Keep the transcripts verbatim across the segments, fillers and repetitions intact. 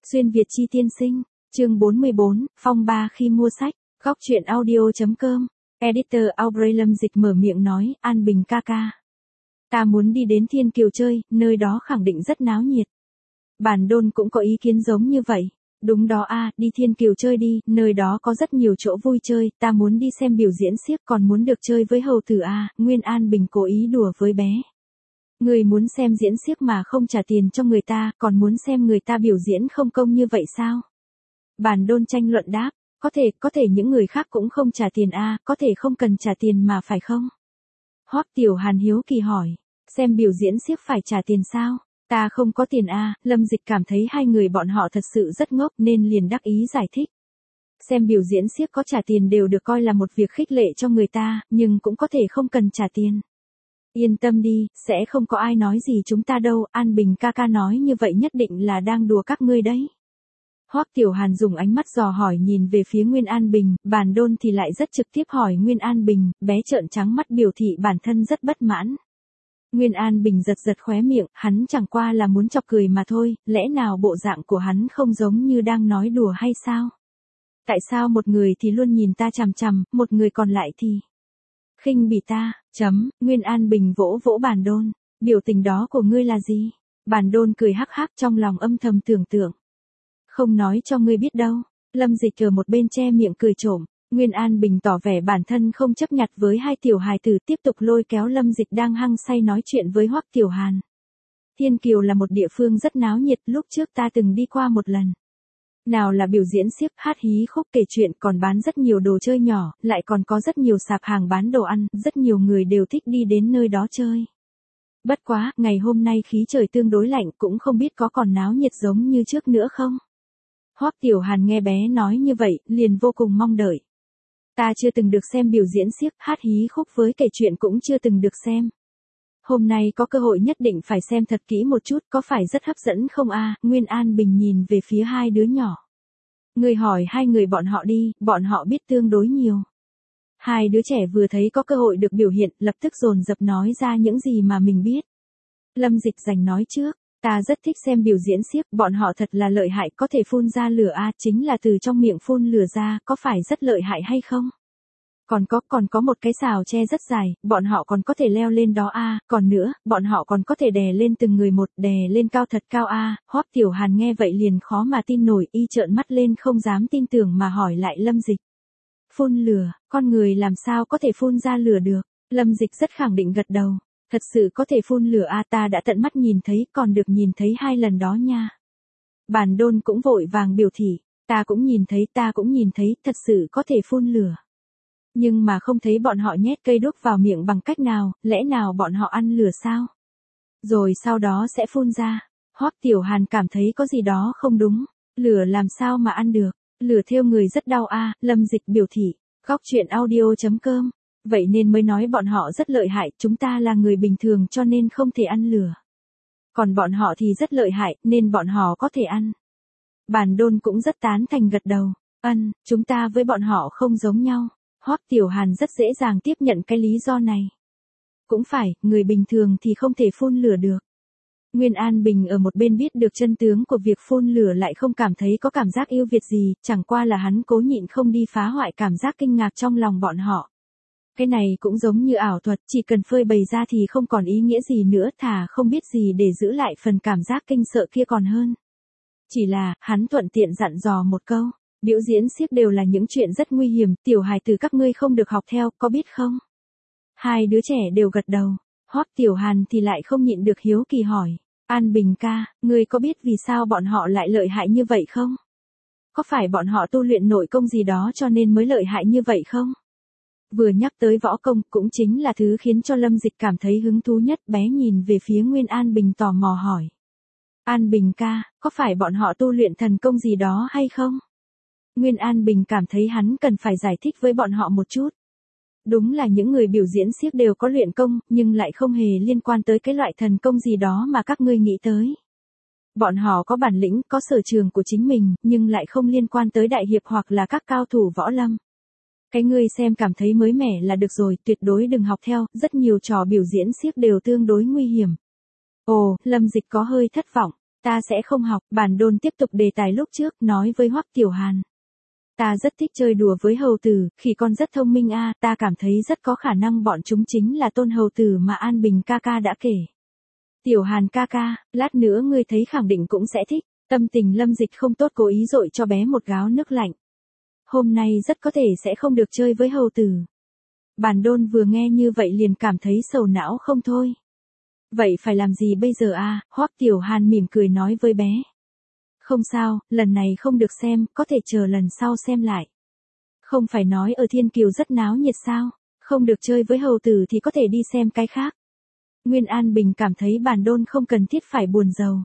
Xuyên Việt chi tiên sinh, chương bốn mươi bốn, phong ba khi mua sách, góc truyện audio.com, editor Aubrey Lâm Dịch mở miệng nói, An Bình ca ca. Ta muốn đi đến Thiên Kiều chơi, nơi đó khẳng định rất náo nhiệt. Bản Đôn cũng có ý kiến giống như vậy. Đúng đó a, đi Thiên Kiều chơi đi, nơi đó có rất nhiều chỗ vui chơi, ta muốn đi xem biểu diễn xiếc còn muốn được chơi với hầu tử a, Nguyên An Bình cố ý đùa với bé. Người muốn xem diễn xiếc mà không trả tiền cho người ta, còn muốn xem người ta biểu diễn không công như vậy sao? Bản Đôn tranh luận đáp, có thể, có thể những người khác cũng không trả tiền a, có thể không cần trả tiền mà phải không? Hoắc Tiểu Hàn hiếu kỳ hỏi, xem biểu diễn xiếc phải trả tiền sao? Ta không có tiền a, Lâm Dịch cảm thấy hai người bọn họ thật sự rất ngốc nên liền đắc ý giải thích. Xem biểu diễn xiếc có trả tiền đều được coi là một việc khích lệ cho người ta, nhưng cũng có thể không cần trả tiền. Yên tâm đi, sẽ không có ai nói gì chúng ta đâu, An Bình ca ca nói như vậy nhất định là đang đùa các ngươi đấy. Hoắc Tiểu Hàn dùng ánh mắt dò hỏi nhìn về phía Nguyên An Bình, Bản Đôn thì lại rất trực tiếp hỏi Nguyên An Bình, bé trợn trắng mắt biểu thị bản thân rất bất mãn. Nguyên An Bình giật giật khóe miệng, hắn chẳng qua là muốn chọc cười mà thôi, lẽ nào bộ dạng của hắn không giống như đang nói đùa hay sao? Tại sao một người thì luôn nhìn ta chằm chằm, một người còn lại thì khinh bỉ ta, chấm, Nguyên An Bình vỗ vỗ Bản Đôn, biểu tình đó của ngươi là gì? Bản Đôn cười hắc hắc trong lòng âm thầm tưởng tượng. Không nói cho ngươi biết đâu, Lâm Dịch ở một bên che miệng cười trộm. Nguyên An Bình tỏ vẻ bản thân không chấp nhặt với hai tiểu hài tử tiếp tục lôi kéo Lâm Dịch đang hăng say nói chuyện với Hoắc Tiểu Hàn. Thiên Kiều là một địa phương rất náo nhiệt, lúc trước ta từng đi qua một lần. Nào là biểu diễn xiếc, hát hí khúc kể chuyện còn bán rất nhiều đồ chơi nhỏ, lại còn có rất nhiều sạp hàng bán đồ ăn, rất nhiều người đều thích đi đến nơi đó chơi. Bất quá, ngày hôm nay khí trời tương đối lạnh cũng không biết có còn náo nhiệt giống như trước nữa không? Hoắc Tiểu Hàn nghe bé nói như vậy, liền vô cùng mong đợi. Ta chưa từng được xem biểu diễn xiếc, hát hí khúc với kể chuyện cũng chưa từng được xem. Hôm nay có cơ hội nhất định phải xem thật kỹ một chút, có phải rất hấp dẫn không a? Nguyên An Bình nhìn về phía hai đứa nhỏ. Người hỏi hai người bọn họ đi, bọn họ biết tương đối nhiều. Hai đứa trẻ vừa thấy có cơ hội được biểu hiện, lập tức dồn dập nói ra những gì mà mình biết. Lâm Dịch giành nói trước, ta rất thích xem biểu diễn xiếc, bọn họ thật là lợi hại, có thể phun ra lửa a, chính là từ trong miệng phun lửa ra, có phải rất lợi hại hay không? Còn có, còn có một cái xào tre rất dài, bọn họ còn có thể leo lên đó a, còn nữa, bọn họ còn có thể đè lên từng người một, đè lên cao thật cao a. Hoắc Tiểu Hàn nghe vậy liền khó mà tin nổi, y trợn mắt lên không dám tin tưởng mà hỏi lại Lâm Dịch. Phun lửa, con người làm sao có thể phun ra lửa được? Lâm Dịch rất khẳng định gật đầu. Thật sự có thể phun lửa a, ta đã tận mắt nhìn thấy, còn được nhìn thấy hai lần đó nha. Bản Đôn cũng vội vàng biểu thị, ta cũng nhìn thấy, ta cũng nhìn thấy, thật sự có thể phun lửa. Nhưng mà không thấy bọn họ nhét cây đuốc vào miệng bằng cách nào, lẽ nào bọn họ ăn lửa sao? Rồi sau đó sẽ phun ra. Hoắc Tiểu Hàn cảm thấy có gì đó không đúng, lửa làm sao mà ăn được, lửa thiêu người rất đau a. Lâm Dịch biểu thị, góc truyện audio.com. Vậy nên mới nói bọn họ rất lợi hại, chúng ta là người bình thường cho nên không thể ăn lửa. Còn bọn họ thì rất lợi hại, nên bọn họ có thể ăn. Bản Đôn cũng rất tán thành gật đầu, ân, chúng ta với bọn họ không giống nhau. Hoắc Tiểu Hàn rất dễ dàng tiếp nhận cái lý do này. Cũng phải, người bình thường thì không thể phun lửa được. Nguyên An Bình ở một bên biết được chân tướng của việc phun lửa lại không cảm thấy có cảm giác yêu Việt gì, chẳng qua là hắn cố nhịn không đi phá hoại cảm giác kinh ngạc trong lòng bọn họ. Cái này cũng giống như ảo thuật, chỉ cần phơi bày ra thì không còn ý nghĩa gì nữa, thà không biết gì để giữ lại phần cảm giác kinh sợ kia còn hơn. Chỉ là, hắn thuận tiện dặn dò một câu, biểu diễn xiếc đều là những chuyện rất nguy hiểm, tiểu hài từ các ngươi không được học theo, có biết không? Hai đứa trẻ đều gật đầu, Hoắc Tiểu Hàn thì lại không nhịn được hiếu kỳ hỏi, An Bình ca, ngươi có biết vì sao bọn họ lại lợi hại như vậy không? Có phải bọn họ tu luyện nội công gì đó cho nên mới lợi hại như vậy không? Vừa nhắc tới võ công cũng chính là thứ khiến cho Lâm Dịch cảm thấy hứng thú nhất, bé nhìn về phía Nguyên An Bình tò mò hỏi. An Bình ca, có phải bọn họ tu luyện thần công gì đó hay không? Nguyên An Bình cảm thấy hắn cần phải giải thích với bọn họ một chút. Đúng là những người biểu diễn xiếc đều có luyện công, nhưng lại không hề liên quan tới cái loại thần công gì đó mà các ngươi nghĩ tới. Bọn họ có bản lĩnh, có sở trường của chính mình, nhưng lại không liên quan tới đại hiệp hoặc là các cao thủ võ lâm. Cái ngươi xem cảm thấy mới mẻ là được rồi, tuyệt đối đừng học theo, rất nhiều trò biểu diễn xiếc đều tương đối nguy hiểm. Ồ, Lâm Dịch có hơi thất vọng, Ta sẽ không học, bản đôn tiếp tục đề tài lúc trước, nói với Hoắc Tiểu Hàn. Ta rất thích chơi đùa với hầu tử, khỉ con rất thông minh a, ta cảm thấy rất có khả năng bọn chúng chính là tôn hầu tử mà An Bình ca ca đã kể. Tiểu Hàn ca ca, lát nữa ngươi thấy khẳng định cũng sẽ thích, tâm tình Lâm Dịch không tốt cố ý dội cho bé một gáo nước lạnh. Hôm nay rất có thể sẽ không được chơi với hầu tử. Bản đôn vừa nghe như vậy liền cảm thấy sầu não không thôi. Vậy phải làm gì bây giờ a? Hoắc Tiểu Hàn mỉm cười nói với bé. Không sao, lần này không được xem, có thể chờ lần sau xem lại. Không phải nói ở Thiên Kiều rất náo nhiệt sao, không được chơi với hầu tử thì có thể đi xem cái khác. Nguyên An Bình cảm thấy bản đôn không cần thiết phải buồn rầu.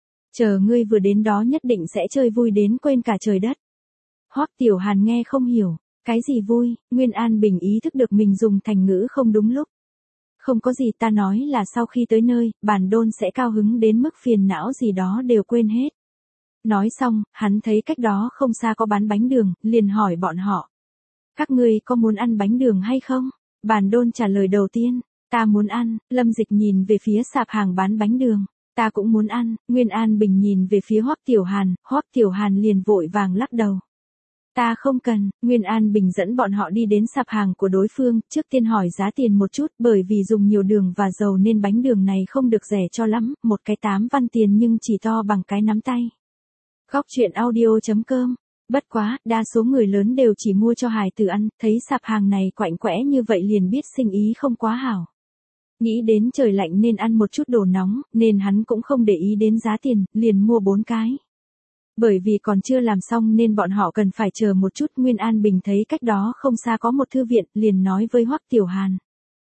Chờ ngươi vừa đến đó nhất định sẽ chơi vui đến quên cả trời đất. Hoắc Tiểu Hàn nghe không hiểu, cái gì vui, Nguyên An Bình ý thức được mình dùng thành ngữ không đúng lúc. Không có gì, ta nói là sau khi tới nơi, bản đôn sẽ cao hứng đến mức phiền não gì đó đều quên hết. Nói xong, hắn thấy cách đó không xa có bán bánh đường, liền hỏi bọn họ. Các ngươi có muốn ăn bánh đường hay không? Bản đôn trả lời đầu tiên, ta muốn ăn. Lâm Dịch nhìn về phía sạp hàng bán bánh đường, ta cũng muốn ăn. Nguyên An Bình nhìn về phía Hoắc Tiểu Hàn, Hoắc Tiểu Hàn liền vội vàng lắc đầu. Ta không cần. Nguyên An Bình dẫn bọn họ đi đến sạp hàng của đối phương, trước tiên hỏi giá tiền một chút, bởi vì dùng nhiều đường và dầu nên bánh đường này không được rẻ cho lắm, một cái tám văn tiền nhưng chỉ to bằng cái nắm tay. Góc truyện audio chấm com. Bất quá, đa số người lớn đều chỉ mua cho hài tử ăn, thấy sạp hàng này quạnh quẽ như vậy liền biết sinh ý không quá hảo. Nghĩ đến trời lạnh nên ăn một chút đồ nóng, nên hắn cũng không để ý đến giá tiền, liền mua bốn cái. Bởi vì còn chưa làm xong nên bọn họ cần phải chờ một chút. Nguyên An Bình thấy cách đó không xa có một thư viện, liền nói với Hoắc Tiểu Hàn.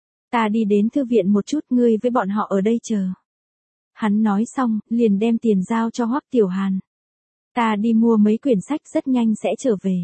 Ta đi đến thư viện một chút, ngươi với bọn họ ở đây chờ. Hắn nói xong, liền đem tiền giao cho Hoắc Tiểu Hàn. Ta đi mua mấy quyển sách rất nhanh sẽ trở về.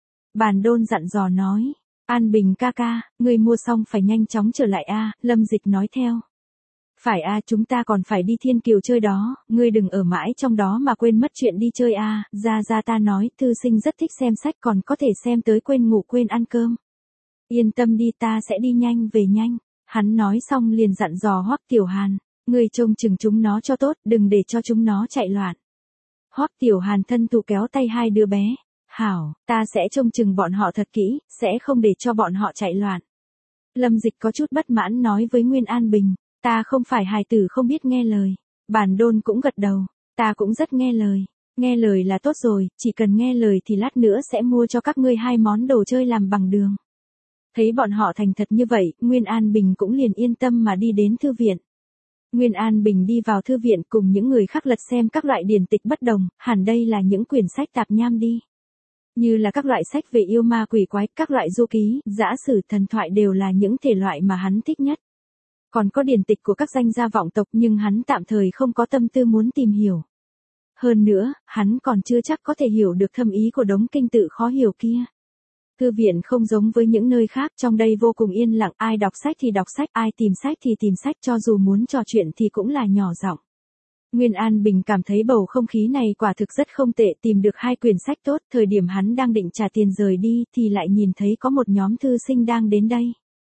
Bản đôn dặn dò nói. An Bình ca ca, ngươi mua xong phải nhanh chóng trở lại a. Lâm Dịch nói theo. Phải a, chúng ta còn phải đi Thiên Kiều chơi đó, ngươi đừng ở mãi trong đó mà quên mất chuyện đi chơi a. Ra ra ta nói, thư sinh rất thích xem sách còn có thể xem tới quên ngủ quên ăn cơm. Yên tâm đi, ta sẽ đi nhanh về nhanh. Hắn nói xong liền dặn dò Hoắc Tiểu Hàn, ngươi trông chừng chúng nó cho tốt, đừng để cho chúng nó chạy loạn. Hoắc Tiểu Hàn thân thủ kéo tay hai đứa bé. Hảo, ta sẽ trông chừng bọn họ thật kỹ, sẽ không để cho bọn họ chạy loạn. Lâm Dịch có chút bất mãn nói với Nguyên An Bình, ta không phải hài tử không biết nghe lời. Bản đôn cũng gật đầu, ta cũng rất nghe lời. Nghe lời là tốt rồi, chỉ cần nghe lời thì lát nữa sẽ mua cho các ngươi hai món đồ chơi làm bằng đường. Thấy bọn họ thành thật như vậy, Nguyên An Bình cũng liền yên tâm mà đi đến thư viện. Nguyên An Bình đi vào thư viện cùng những người khác lật xem các loại điển tịch bất đồng, hẳn đây là những quyển sách tạp nham đi. Như là các loại sách về yêu ma quỷ quái, các loại du ký, dã sử, thần thoại đều là những thể loại mà hắn thích nhất. Còn có điển tịch của các danh gia vọng tộc nhưng hắn tạm thời không có tâm tư muốn tìm hiểu. Hơn nữa, hắn còn chưa chắc có thể hiểu được thâm ý của đống kinh tự khó hiểu kia. Thư viện không giống với những nơi khác, trong đây vô cùng yên lặng, ai đọc sách thì đọc sách, ai tìm sách thì tìm sách, cho dù muốn trò chuyện thì cũng là nhỏ giọng. Nguyên An Bình cảm thấy bầu không khí này quả thực rất không tệ, tìm được hai quyển sách tốt, thời điểm hắn đang định trả tiền rời đi thì lại nhìn thấy có một nhóm thư sinh đang đến đây.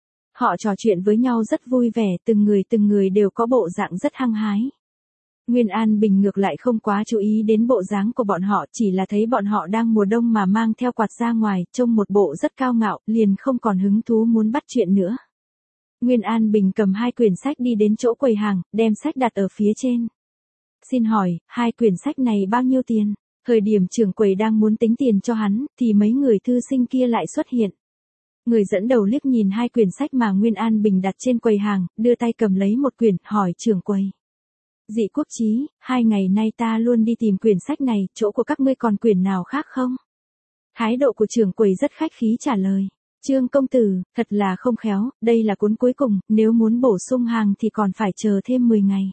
Họ trò chuyện với nhau rất vui vẻ, từng người từng người đều có bộ dạng rất hăng hái. Nguyên An Bình ngược lại không quá chú ý đến bộ dáng của bọn họ, chỉ là thấy bọn họ đang mùa đông mà mang theo quạt ra ngoài, trông một bộ rất cao ngạo, liền không còn hứng thú muốn bắt chuyện nữa. Nguyên An Bình cầm hai quyển sách đi đến chỗ quầy hàng, đem sách đặt ở phía trên. Xin hỏi, hai quyển sách này bao nhiêu tiền? Thời điểm trưởng quầy đang muốn tính tiền cho hắn, thì mấy người thư sinh kia lại xuất hiện. Người dẫn đầu liếc nhìn hai quyển sách mà Nguyên An Bình đặt trên quầy hàng, đưa tay cầm lấy một quyển, hỏi trưởng quầy. Dị Quốc Chí, hai ngày nay ta luôn đi tìm quyển sách này, chỗ của các ngươi còn quyển nào khác không? Thái độ của trưởng quầy rất khách khí trả lời. Trương công tử, thật là không khéo, đây là cuốn cuối cùng, nếu muốn bổ sung hàng thì còn phải chờ thêm mười ngày.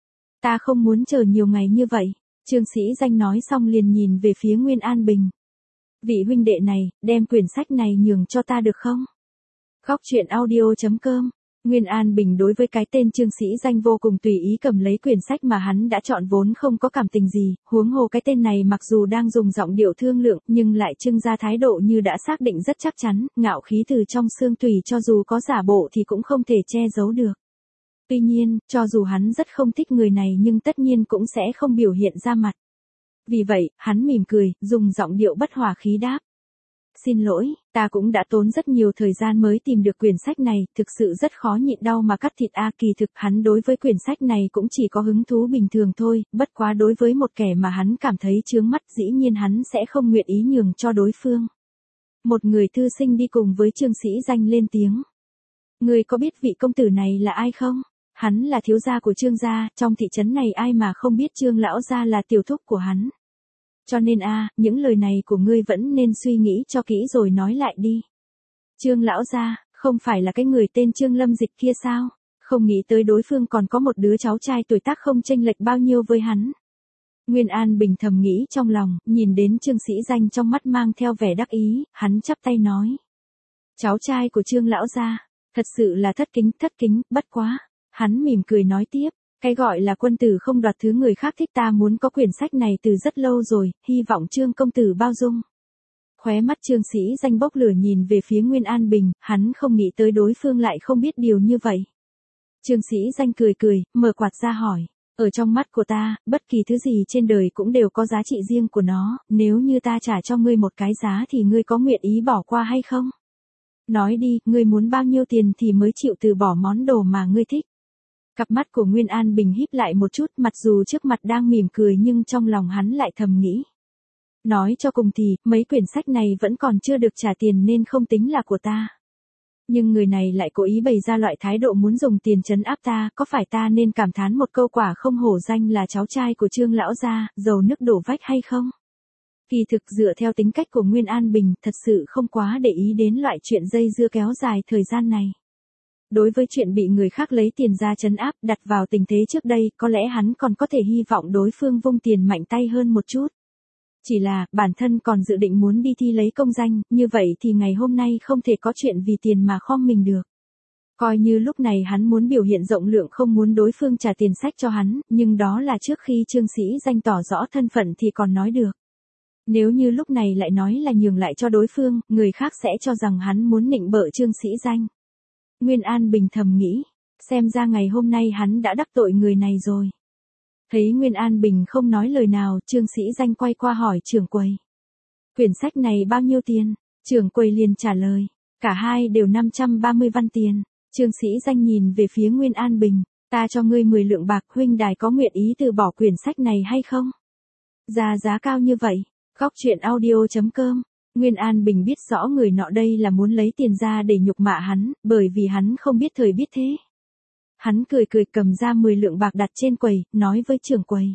Ta không muốn chờ nhiều ngày như vậy. Trương Sĩ Danh nói xong liền nhìn về phía Nguyên An Bình. Vị huynh đệ này, đem quyển sách này nhường cho ta được không? Góc truyện audio chấm com. Nguyên An Bình đối với cái tên Trương Sĩ Danh vô cùng tùy ý cầm lấy quyển sách mà hắn đã chọn vốn không có cảm tình gì, huống hồ cái tên này mặc dù đang dùng giọng điệu thương lượng nhưng lại trưng ra thái độ như đã xác định rất chắc chắn, ngạo khí từ trong xương tùy cho dù có giả bộ thì cũng không thể che giấu được. Tuy nhiên, cho dù hắn rất không thích người này nhưng tất nhiên cũng sẽ không biểu hiện ra mặt. Vì vậy, hắn mỉm cười, dùng giọng điệu bất hòa khí đáp. Xin lỗi, ta cũng đã tốn rất nhiều thời gian mới tìm được quyển sách này, thực sự rất khó nhịn đau mà cắt thịt a. Kỳ thực hắn đối với quyển sách này cũng chỉ có hứng thú bình thường thôi, bất quá đối với một kẻ mà hắn cảm thấy chướng mắt dĩ nhiên hắn sẽ không nguyện ý nhường cho đối phương. Một người thư sinh đi cùng với Trương Sĩ Danh lên tiếng. Người có biết vị công tử này là ai không? Hắn là thiếu gia của Trương gia, trong thị trấn này ai mà không biết Trương lão gia là tiểu thúc của hắn. Cho nên a, những lời này của ngươi vẫn nên suy nghĩ cho kỹ rồi nói lại đi. Trương lão gia, không phải là cái người tên Trương Lâm Dịch kia sao? Không nghĩ tới đối phương còn có một đứa cháu trai tuổi tác không chênh lệch bao nhiêu với hắn. Nguyên An Bình thầm nghĩ trong lòng, nhìn đến Trương Sĩ Danh trong mắt mang theo vẻ đắc ý, hắn chắp tay nói. Cháu trai của Trương lão gia, thật sự là thất kính, thất kính, bất quá. Hắn mỉm cười nói tiếp, cái gọi là quân tử không đoạt thứ người khác thích, ta muốn có quyển sách này từ rất lâu rồi, hy vọng Trương công tử bao dung. Khóe mắt Trương Sĩ Danh bốc lửa nhìn về phía Nguyên An Bình, hắn không nghĩ tới đối phương lại không biết điều như vậy. Trương Sĩ Danh cười cười, mở quạt ra hỏi, ở trong mắt của ta, bất kỳ thứ gì trên đời cũng đều có giá trị riêng của nó, nếu như ta trả cho ngươi một cái giá thì ngươi có nguyện ý bỏ qua hay không? Nói đi, ngươi muốn bao nhiêu tiền thì mới chịu từ bỏ món đồ mà ngươi thích? Cặp mắt của Nguyên An Bình híp lại một chút, mặc dù trước mặt đang mỉm cười nhưng trong lòng hắn lại thầm nghĩ. Nói cho cùng thì, mấy quyển sách này vẫn còn chưa được trả tiền nên không tính là của ta. Nhưng người này lại cố ý bày ra loại thái độ muốn dùng tiền trấn áp ta, có phải ta nên cảm thán một câu quả không hổ danh là cháu trai của Trương lão gia, dầu nước đổ vách hay không? Kỳ thực dựa theo tính cách của Nguyên An Bình, thật sự không quá để ý đến loại chuyện dây dưa kéo dài thời gian này. Đối với chuyện bị người khác lấy tiền ra trấn áp, đặt vào tình thế trước đây, có lẽ hắn còn có thể hy vọng đối phương vung tiền mạnh tay hơn một chút. Chỉ là, bản thân còn dự định muốn đi thi lấy công danh, như vậy thì ngày hôm nay không thể có chuyện vì tiền mà khom mình được. Coi như lúc này hắn muốn biểu hiện rộng lượng không muốn đối phương trả tiền sách cho hắn, nhưng đó là trước khi Trương Sĩ Danh tỏ rõ thân phận thì còn nói được. Nếu như lúc này lại nói là nhường lại cho đối phương, người khác sẽ cho rằng hắn muốn nịnh bợ Trương Sĩ Danh. Nguyên An Bình thầm nghĩ, xem ra ngày hôm nay hắn đã đắc tội người này rồi. Thấy Nguyên An Bình không nói lời nào, Trương Sĩ Danh quay qua hỏi trưởng quầy. Quyển sách này bao nhiêu tiền? Trưởng quầy liền trả lời, cả hai đều năm trăm ba mươi văn tiền. Trương Sĩ Danh nhìn về phía Nguyên An Bình, ta cho ngươi mười lượng bạc, huynh đài có nguyện ý từ bỏ quyển sách này hay không? Ra giá cao như vậy, góc truyện audio chấm com. Nguyên An Bình biết rõ người nọ đây là muốn lấy tiền ra để nhục mạ hắn, bởi vì hắn không biết thời biết thế. Hắn cười cười cầm ra mười lượng bạc đặt trên quầy, nói với trưởng quầy.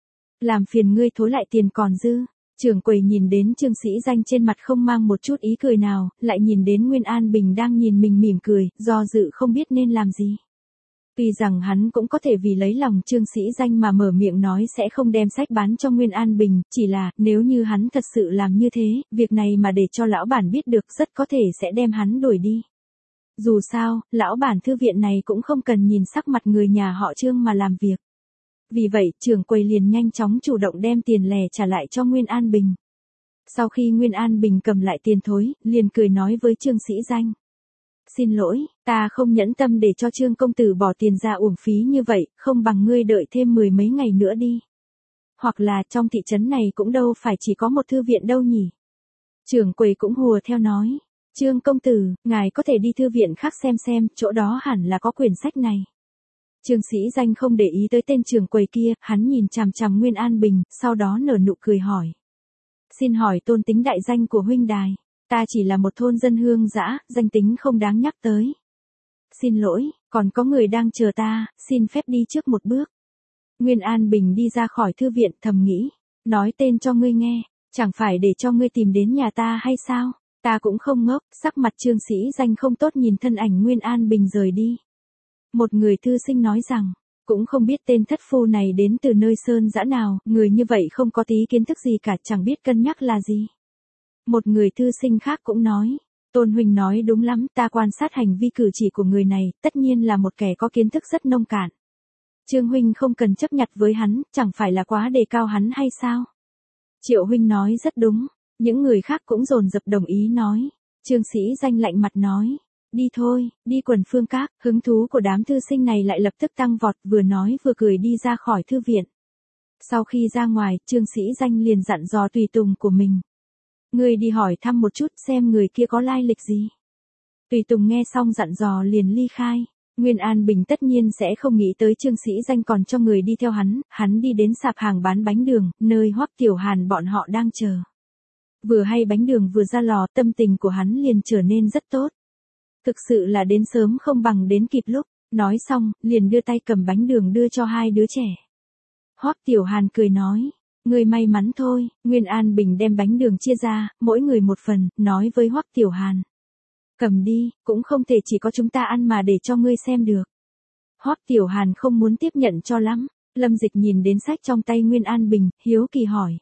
Làm phiền ngươi thối lại tiền còn dư. Trưởng quầy nhìn đến Trương Sĩ Danh trên mặt không mang một chút ý cười nào, lại nhìn đến Nguyên An Bình đang nhìn mình mỉm cười, do dự không biết nên làm gì. Tuy rằng hắn cũng có thể vì lấy lòng Trương Sĩ Danh mà mở miệng nói sẽ không đem sách bán cho Nguyên An Bình, chỉ là, nếu như hắn thật sự làm như thế, việc này mà để cho lão bản biết được rất có thể sẽ đem hắn đuổi đi. Dù sao, lão bản thư viện này cũng không cần nhìn sắc mặt người nhà họ Trương mà làm việc. Vì vậy, trưởng quầy liền nhanh chóng chủ động đem tiền lẻ trả lại cho Nguyên An Bình. Sau khi Nguyên An Bình cầm lại tiền thối, liền cười nói với Trương Sĩ Danh. Xin lỗi, ta không nhẫn tâm để cho Trương công tử bỏ tiền ra uổng phí như vậy, không bằng ngươi đợi thêm mười mấy ngày nữa đi. Hoặc là trong thị trấn này cũng đâu phải chỉ có một thư viện đâu nhỉ. Trưởng quầy cũng hùa theo nói, Trương công tử, ngài có thể đi thư viện khác xem xem, chỗ đó hẳn là có quyển sách này. Trương Sĩ Danh không để ý tới tên trưởng quầy kia, hắn nhìn chằm chằm Nguyên An Bình, sau đó nở nụ cười hỏi. Xin hỏi tôn tính đại danh của huynh đài. Ta chỉ là một thôn dân hương dã, danh tính không đáng nhắc tới. Xin lỗi, còn có người đang chờ ta, xin phép đi trước một bước. Nguyên An Bình đi ra khỏi thư viện thầm nghĩ, nói tên cho ngươi nghe, chẳng phải để cho ngươi tìm đến nhà ta hay sao? Ta cũng không ngốc, sắc mặt Trương Sĩ Danh không tốt nhìn thân ảnh Nguyên An Bình rời đi. Một người thư sinh nói rằng, cũng không biết tên thất phu này đến từ nơi sơn dã nào, người như vậy không có tí kiến thức gì cả, chẳng biết cân nhắc là gì. Một người thư sinh khác cũng nói, Tôn huynh nói đúng lắm, ta quan sát hành vi cử chỉ của người này, tất nhiên là một kẻ có kiến thức rất nông cạn. Trương huynh không cần chấp nhặt với hắn, chẳng phải là quá đề cao hắn hay sao? Triệu huynh nói rất đúng, những người khác cũng dồn dập đồng ý nói. Trương Sĩ Danh lạnh mặt nói, đi thôi, đi Quần Phương Các, hứng thú của đám thư sinh này lại lập tức tăng vọt, vừa nói vừa cười đi ra khỏi thư viện. Sau khi ra ngoài, Trương Sĩ Danh liền dặn dò tùy tùng của mình. Người đi hỏi thăm một chút xem người kia có lai lịch gì. Tùy tùng nghe xong dặn dò liền ly khai. Nguyên An Bình tất nhiên sẽ không nghĩ tới Trương Sĩ Danh còn cho người đi theo hắn, hắn đi đến sạp hàng bán bánh đường, nơi Hoắc Tiểu Hàn bọn họ đang chờ. Vừa hay bánh đường vừa ra lò, tâm tình của hắn liền trở nên rất tốt. Thực sự là đến sớm không bằng đến kịp lúc, nói xong, liền đưa tay cầm bánh đường đưa cho hai đứa trẻ. Hoắc Tiểu Hàn cười nói, người may mắn thôi. Nguyên An Bình đem bánh đường chia ra, mỗi người một phần, nói với Hoắc Tiểu Hàn. Cầm đi, cũng không thể chỉ có chúng ta ăn mà để cho ngươi xem được. Hoắc Tiểu Hàn không muốn tiếp nhận cho lắm. Lâm Dịch nhìn đến sách trong tay Nguyên An Bình, hiếu kỳ hỏi.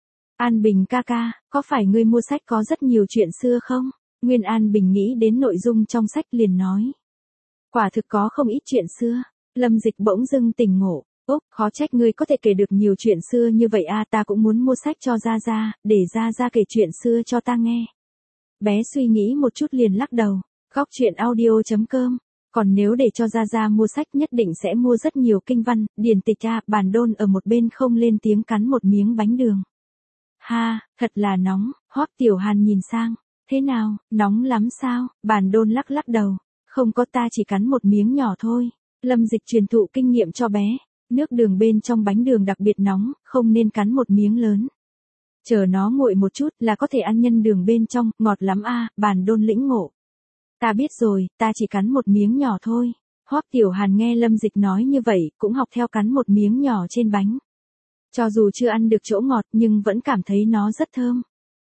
An Bình ca ca, có phải ngươi mua sách có rất nhiều chuyện xưa không? Nguyên An Bình nghĩ đến nội dung trong sách liền nói. Quả thực có không ít chuyện xưa. Lâm Dịch bỗng dưng tỉnh ngộ. Úc, khó trách ngươi có thể kể được nhiều chuyện xưa như vậy a, ta cũng muốn mua sách cho Gia Gia, để Gia Gia kể chuyện xưa cho ta nghe. Bé suy nghĩ một chút liền lắc đầu. Góc truyện audio chấm com. Còn nếu để cho Gia Gia mua sách nhất định sẽ mua rất nhiều kinh văn, điển tịch a. Bàn Đôn ở một bên không lên tiếng cắn một miếng bánh đường. Ha, thật là nóng. Hoắc Tiểu Hàn nhìn sang. Thế nào, nóng lắm sao? Bàn Đôn lắc lắc đầu. Không có, ta chỉ cắn một miếng nhỏ thôi. Lâm Dịch truyền thụ kinh nghiệm cho bé. Nước đường bên trong bánh đường đặc biệt nóng, không nên cắn một miếng lớn. Chờ nó nguội một chút là có thể ăn, nhân đường bên trong, ngọt lắm a. Bàn Đôn lĩnh ngộ. Ta biết rồi, ta chỉ cắn một miếng nhỏ thôi. Hoắc Tiểu Hàn nghe Lâm Dịch nói như vậy, cũng học theo cắn một miếng nhỏ trên bánh. Cho dù chưa ăn được chỗ ngọt nhưng vẫn cảm thấy nó rất thơm.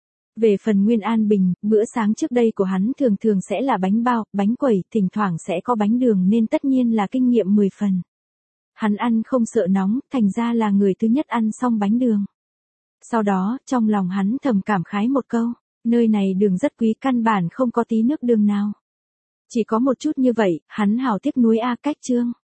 Về phần Nguyên An Bình, bữa sáng trước đây của hắn thường thường sẽ là bánh bao, bánh quẩy, thỉnh thoảng sẽ có bánh đường nên tất nhiên là kinh nghiệm mười phần. Hắn ăn không sợ nóng, thành ra là người thứ nhất ăn xong bánh đường. Sau đó, trong lòng hắn thầm cảm khái một câu, nơi này đường rất quý, căn bản không có tí nước đường nào. Chỉ có một chút như vậy, hắn hảo tiếc nuối a. Cách chương